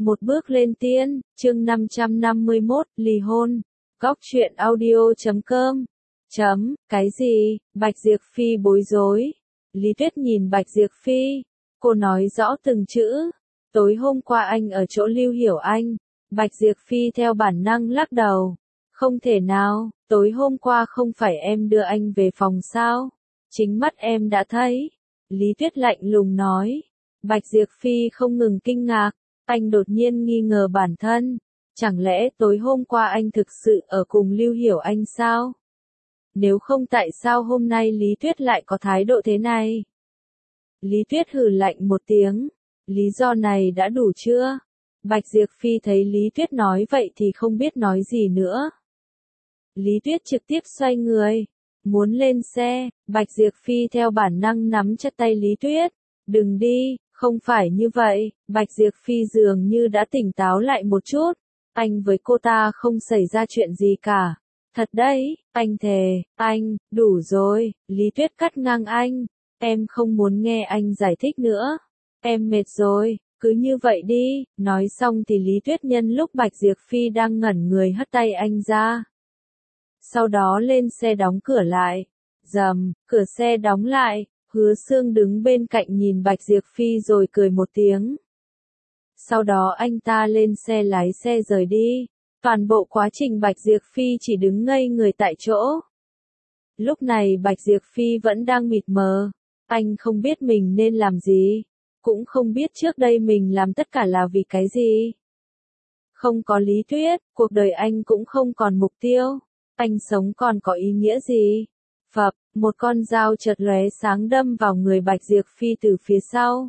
Một bước lên tiên, chương 551, ly hôn. Góc truyện audio.com. Cái gì? Bạch Diệp Phi bối rối. Lý Tuyết nhìn Bạch Diệp Phi. Cô nói rõ từng chữ. Tối hôm qua anh ở chỗ Lưu Hiểu Anh. Bạch Diệp Phi theo bản năng lắc đầu. Không thể nào, tối hôm qua không phải em đưa anh về phòng sao? Chính mắt em đã thấy. Lý Tuyết lạnh lùng nói. Bạch Diệp Phi không ngừng kinh ngạc. Anh đột nhiên nghi ngờ bản thân. Chẳng lẽ tối hôm qua anh thực sự ở cùng Lưu Hiểu Anh sao? Nếu không tại sao hôm nay Lý Tuyết lại có thái độ thế này? Lý Tuyết hừ lạnh một tiếng. Lý do này đã đủ chưa? Bạch Diệp Phi thấy Lý Tuyết nói vậy thì không biết nói gì nữa. Lý Tuyết trực tiếp xoay người. Muốn lên xe, Bạch Diệp Phi theo bản năng nắm chặt tay Lý Tuyết. Đừng đi. Không phải như vậy, Bạch Diệp Phi dường như đã tỉnh táo lại một chút. Anh với cô ta không xảy ra chuyện gì cả. Thật đấy, anh thề, anh, đủ rồi, Lý Tuyết cắt ngang anh. Em không muốn nghe anh giải thích nữa. Em mệt rồi, cứ như vậy đi. Nói xong thì Lý Tuyết nhân lúc Bạch Diệp Phi đang ngẩn người hất tay anh ra. Sau đó lên xe đóng cửa lại. Rầm, cửa xe đóng lại. Hứa Sương đứng bên cạnh nhìn Bạch Diệp Phi rồi cười một tiếng. Sau đó anh ta lên xe lái xe rời đi. Toàn bộ quá trình Bạch Diệp Phi chỉ đứng ngây người tại chỗ. Lúc này Bạch Diệp Phi vẫn đang mịt mờ. Anh không biết mình nên làm gì. Cũng không biết trước đây mình làm tất cả là vì cái gì. Không có Lý Tuyết, cuộc đời anh cũng không còn mục tiêu. Anh sống còn có ý nghĩa gì? Phập, một con dao chợt lóe sáng đâm vào người Bạch Diệp Phi từ phía sau.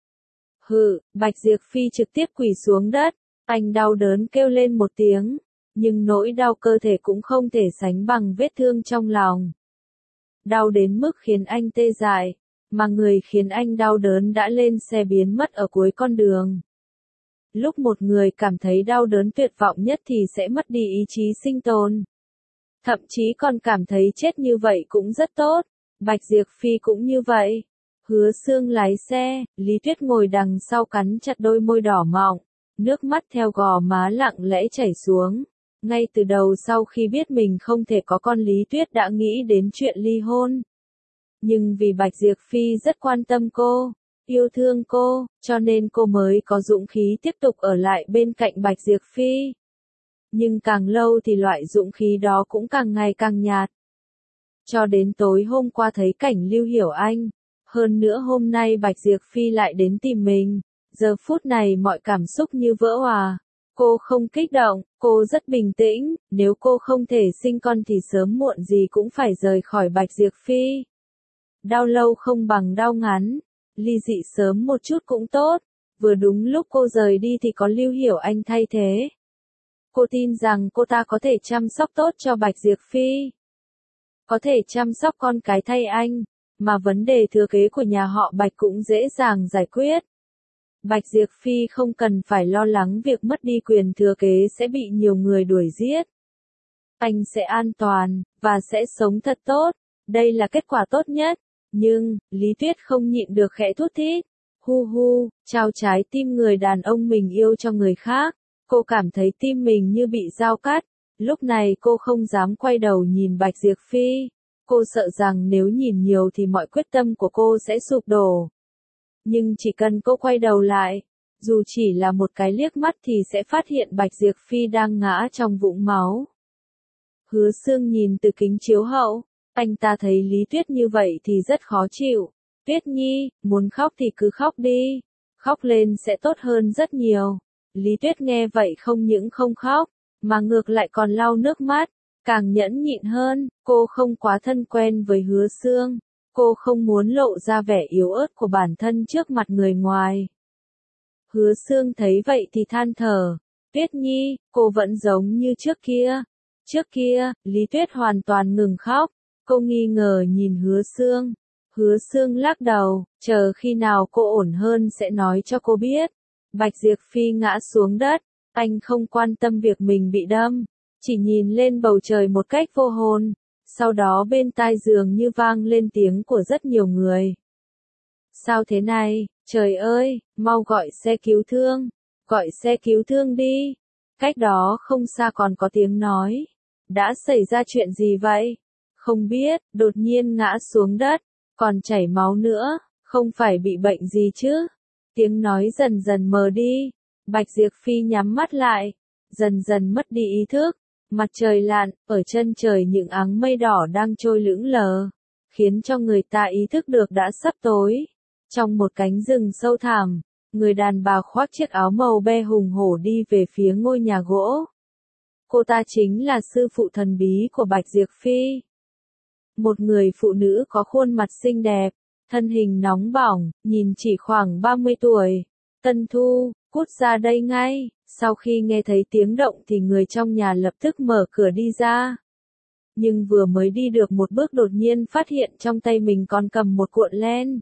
Bạch Diệp Phi trực tiếp quỳ xuống đất. Anh đau đớn kêu lên một tiếng. Nhưng nỗi đau cơ thể cũng không thể sánh bằng vết thương trong lòng. Đau đến mức khiến anh tê dại. Mà người khiến anh đau đớn đã lên xe biến mất ở cuối con đường. Lúc một người cảm thấy đau đớn tuyệt vọng nhất thì sẽ mất đi ý chí sinh tồn. Thậm chí còn cảm thấy chết như vậy cũng rất tốt. Bạch Diệp Phi cũng như vậy. Hứa Sương lái xe, Lý Tuyết ngồi đằng sau cắn chặt đôi môi đỏ mọng. Nước mắt theo gò má lặng lẽ chảy xuống. Ngay từ đầu sau khi biết mình không thể có con Lý Tuyết đã nghĩ đến chuyện ly hôn. Nhưng vì Bạch Diệp Phi rất quan tâm cô, yêu thương cô, cho nên cô mới có dũng khí tiếp tục ở lại bên cạnh Bạch Diệp Phi. Nhưng càng lâu thì loại dũng khí đó cũng càng ngày càng nhạt. Cho đến tối hôm qua thấy cảnh Lưu Hiểu Anh. Hơn nữa hôm nay Bạch Diệp Phi lại đến tìm mình. Giờ phút này mọi cảm xúc như vỡ òa. Cô không kích động, cô rất bình tĩnh. Nếu cô không thể sinh con thì sớm muộn gì cũng phải rời khỏi Bạch Diệp Phi. Đau lâu không bằng đau ngắn. Ly dị sớm một chút cũng tốt. Vừa đúng lúc cô rời đi thì có Lưu Hiểu Anh thay thế. Cô tin rằng cô ta có thể chăm sóc tốt cho Bạch Diệp Phi. Có thể chăm sóc con cái thay anh. Mà vấn đề thừa kế của nhà họ Bạch cũng dễ dàng giải quyết. Bạch Diệp Phi không cần phải lo lắng việc mất đi quyền thừa kế sẽ bị nhiều người đuổi giết. Anh sẽ an toàn, và sẽ sống thật tốt. Đây là kết quả tốt nhất. Nhưng, Lý Tuyết không nhịn được khẽ thút thít. Trao trái tim người đàn ông mình yêu cho người khác. Cô cảm thấy tim mình như bị dao cắt. Lúc này cô không dám quay đầu nhìn Bạch Diệp Phi. Cô sợ rằng nếu nhìn nhiều thì mọi quyết tâm của cô sẽ sụp đổ. Nhưng chỉ cần cô quay đầu lại, dù chỉ là một cái liếc mắt thì sẽ phát hiện Bạch Diệp Phi đang ngã trong vũng máu. Hứa Sương nhìn từ kính chiếu hậu, anh ta thấy Lý Tuyết như vậy thì rất khó chịu. Tuyết Nhi, muốn khóc thì cứ khóc đi, khóc lên sẽ tốt hơn rất nhiều. Lý Tuyết nghe vậy không những không khóc, mà ngược lại còn lau nước mắt, càng nhẫn nhịn hơn. Cô không quá thân quen với Hứa Sương, cô không muốn lộ ra vẻ yếu ớt của bản thân trước mặt người ngoài. Hứa Sương thấy vậy thì than thở, Tuyết Nhi, cô vẫn giống như trước kia. Trước kia, Lý Tuyết hoàn toàn ngừng khóc, cô nghi ngờ nhìn Hứa Sương. Hứa Sương lắc đầu, chờ khi nào cô ổn hơn sẽ nói cho cô biết. Bạch Diệp Phi ngã xuống đất, anh không quan tâm việc mình bị đâm, chỉ nhìn lên bầu trời một cách vô hồn. Sau đó bên tai dường như vang lên tiếng của rất nhiều người. Sao thế này, trời ơi, mau gọi xe cứu thương. gọi xe cứu thương đi. Cách đó không xa còn có tiếng nói. Đã xảy ra chuyện gì vậy? Không biết, đột nhiên ngã xuống đất, còn chảy máu nữa, không phải bị bệnh gì chứ? Tiếng nói dần dần mờ đi, Bạch Diệp Phi nhắm mắt lại, dần dần mất đi ý thức. Mặt trời lặn, ở chân trời những áng mây đỏ đang trôi lững lờ, khiến cho người ta ý thức được đã sắp tối. Trong một cánh rừng sâu thẳm, người đàn bà khoác chiếc áo màu be hùng hổ đi về phía ngôi nhà gỗ. Cô ta chính là sư phụ thần bí của Bạch Diệp Phi. Một người phụ nữ có khuôn mặt xinh đẹp, thân hình nóng bỏng, nhìn chỉ khoảng 30 tuổi. Tân Thu, cút ra đây ngay. Sau khi nghe thấy tiếng động thì người trong nhà lập tức mở cửa đi ra. Nhưng vừa mới đi được một bước đột nhiên phát hiện trong tay mình còn cầm một cuộn len.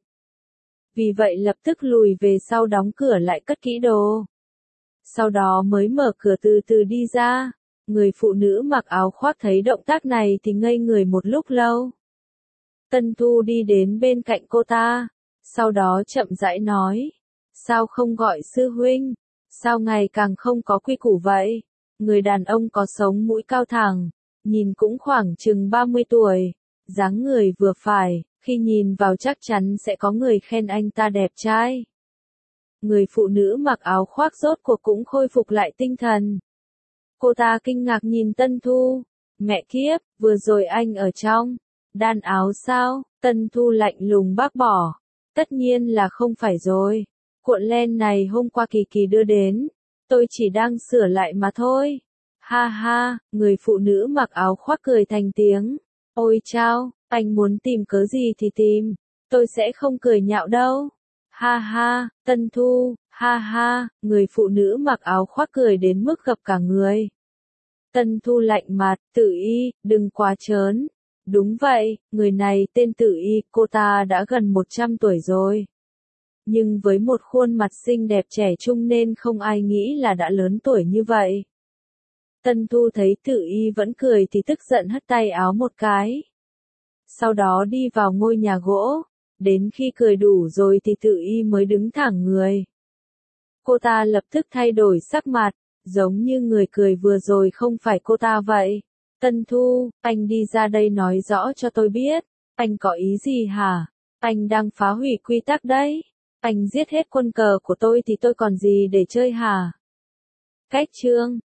Vì vậy lập tức lùi về sau đóng cửa lại cất kỹ đồ. Sau đó mới mở cửa từ từ đi ra. Người phụ nữ mặc áo khoác thấy động tác này thì ngây người một lúc lâu. Tân Thu đi đến bên cạnh cô ta. Sau đó chậm rãi nói. Sao không gọi sư huynh? Sao ngày càng không có quy củ vậy? Người đàn ông có sống mũi cao thẳng, nhìn cũng khoảng chừng 30 tuổi, dáng người vừa phải, khi nhìn vào chắc chắn sẽ có người khen anh ta đẹp trai. Người phụ nữ mặc áo khoác rốt cuộc cũng khôi phục lại tinh thần. Cô ta kinh ngạc nhìn Tân Thu. Mẹ kiếp, vừa rồi anh ở trong đan áo sao? Tân Thu lạnh lùng bác bỏ. Tất nhiên là không phải rồi. Cuộn len này hôm qua Kỳ Kỳ đưa đến. Tôi chỉ đang sửa lại mà thôi. Ha ha, người phụ nữ mặc áo khoác cười thành tiếng. Ôi chao, anh muốn tìm cớ gì thì tìm. Tôi sẽ không cười nhạo đâu. Ha ha, Tân Thu, ha ha, người phụ nữ mặc áo khoác cười đến mức gập cả người. Tân Thu lạnh mặt, Tử Y, đừng quá trớn. Đúng vậy, người này tên Tử Y, cô ta đã gần 100 tuổi rồi. Nhưng với một khuôn mặt xinh đẹp trẻ trung nên không ai nghĩ là đã lớn tuổi như vậy. Tân Thu thấy Tử Y vẫn cười thì tức giận hất tay áo một cái. Sau đó đi vào ngôi nhà gỗ. Đến khi cười đủ rồi thì Tử Y mới đứng thẳng người. Cô ta lập tức thay đổi sắc mặt, giống như người cười vừa rồi không phải cô ta vậy. Tân Thu, anh đi ra đây nói rõ cho tôi biết. Anh có ý gì hả? Anh đang phá hủy quy tắc đấy. Anh giết hết quân cờ của tôi thì tôi còn gì để chơi hả? Cách chương